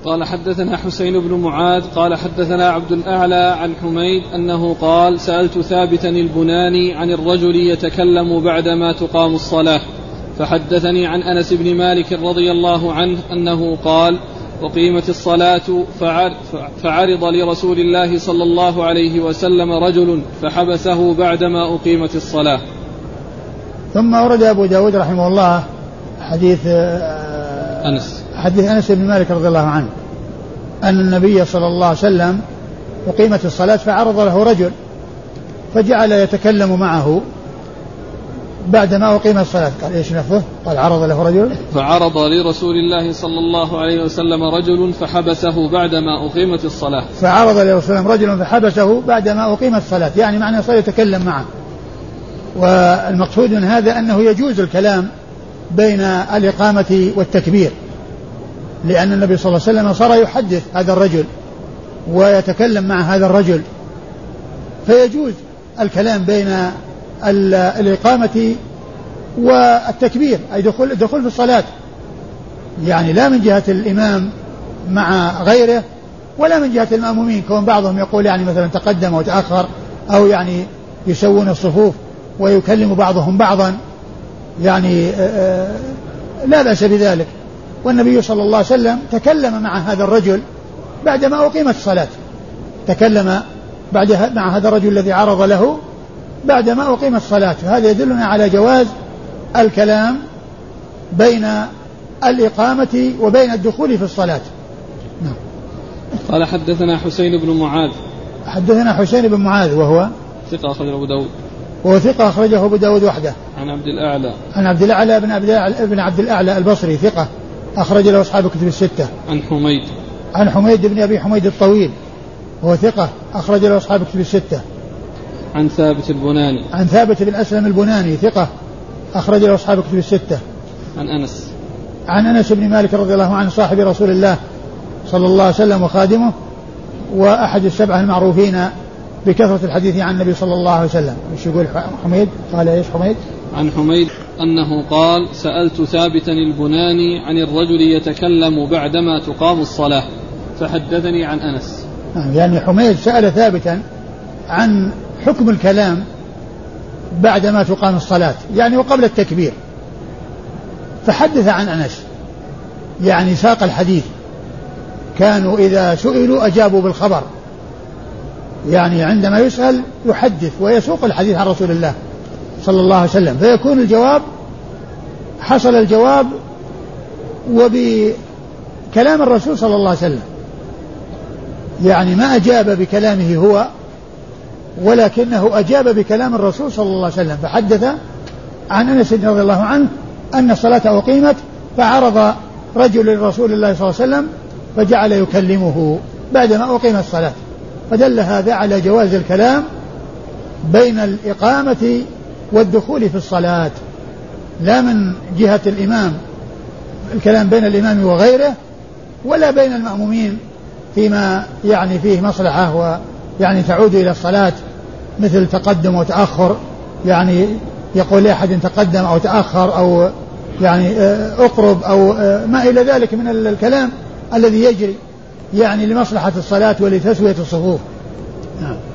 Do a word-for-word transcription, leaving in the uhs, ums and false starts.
قال حدثنا حسين بن معاذ قال حدثنا عبد الأعلى عن حميد أنه قال سألت ثابتا البناني عن الرجل يتكلم بعدما تقام الصلاة فحدثني عن أنس بن مالك رضي الله عنه أنه قال أقيمت الصلاة فعرض لرسول الله صلى الله عليه وسلم رجل فحبسه بعدما أقيمت الصلاة. ثم ورد أبو داود رحمه الله حديث أنس حديث أنس بن مالك رضي الله عنه أن النبي صلى الله عليه وسلم أقيمت الصلاة فعرض له رجل فجعل يتكلم معه بعدما أقيم الصلاة. قال إيش نفسه؟ قال عرض له رجل فعرض لرسول الله صلى الله عليه وسلم رجل فحبسه بعدما أقيمت الصلاة. فعرض لرسول الله رجل فحبسه بعدما أقيمت الصلاة، يعني معنى صار يتكلم معه. والمقصود من هذا أنه يجوز الكلام بين الإقامة والتكبير، لأن النبي صلى الله عليه وسلم صار يحدث هذا الرجل ويتكلم مع هذا الرجل، فيجوز الكلام بين الإقامة والتكبير، أي دخول, دخول في الصلاة، يعني لا من جهة الإمام مع غيره ولا من جهة المأمومين، كون بعضهم يقول يعني مثلا تقدم وتأخر أو يعني يسوون الصفوف ويكلم بعضهم بعضا، يعني لا بأس بذلك. والنبي صلى الله عليه وسلم تكلم مع هذا الرجل بعدما أقيمت الصلاة، تكلم بعد مع هذا الرجل الذي عرض له بعدما أقيمت الصلاة، وهذا يدلنا على جواز الكلام بين الإقامة وبين الدخول في الصلاة. نعم. قال حدثنا حسين بن معاذ حدثنا حسين بن معاذ وهو ثقة أخرجه أبو داود وهو ثقة أخرجه أبو داود وحده. عن عبد الأعلى عن عبد الأعلى بن عبد الأعلى بن عبد الأعلى البصري ثقة أخرج له أصحاب الكتب الستة. عن حميد عن حميد بن أبي حميد الطويل وهو ثقة أخرج له أصحاب الكتب الستة. عن ثابت البناني عن ثابت بن أسلم البناني ثقة أخرج له أصحاب الكتب الستة. عن أنس عن أنس بن مالك رضي الله عنه صاحب رسول الله صلى الله عليه وسلم وخادمه وأحد السبعة المعروفين بكثرة الحديث عن النبي صلى الله عليه وسلم. ايش يقول حميد؟ قال ايش حميد؟ عن حميد أنه قال سألت ثابتا البناني عن الرجل يتكلم بعدما تقام الصلاة فحدثني عن أنس. يعني حميد سأل ثابتا عن حكم الكلام بعدما تقام الصلاة، يعني وقبل التكبير، فحدث عن أنس، يعني ساق الحديث، كانوا إذا سئلوا أجابوا بالخبر، يعني عندما يسأل يحدث ويسوق الحديث عن رسول الله صلى الله عليه وسلم، فيكون الجواب حصل الجواب وبكلام الرسول صلى الله عليه وسلم، يعني ما أجاب بكلامه هو ولكنه أجاب بكلام الرسول صلى الله عليه وسلم. فحدث عن أنس رضي الله عنه أن الصلاة أقيمت فعرض رجل لرسول الله صلى الله عليه وسلم فجعل يكلمه بعدما أقيم الصلاة، فدل هذا على جواز الكلام بين الإقامة والدخول في الصلاة، لا من جهة الإمام الكلام بين الإمام وغيره ولا بين المأمومين فيما يعني فيه مصلحة ويعني تعود إلى الصلاة، مثل تقدم وتأخر، يعني يقول لأحد تقدم أو تأخر أو يعني أقرب أو ما إلى ذلك من الكلام الذي يجري يعني لمصلحة الصلاة ولتسوية الصفوف. نعم.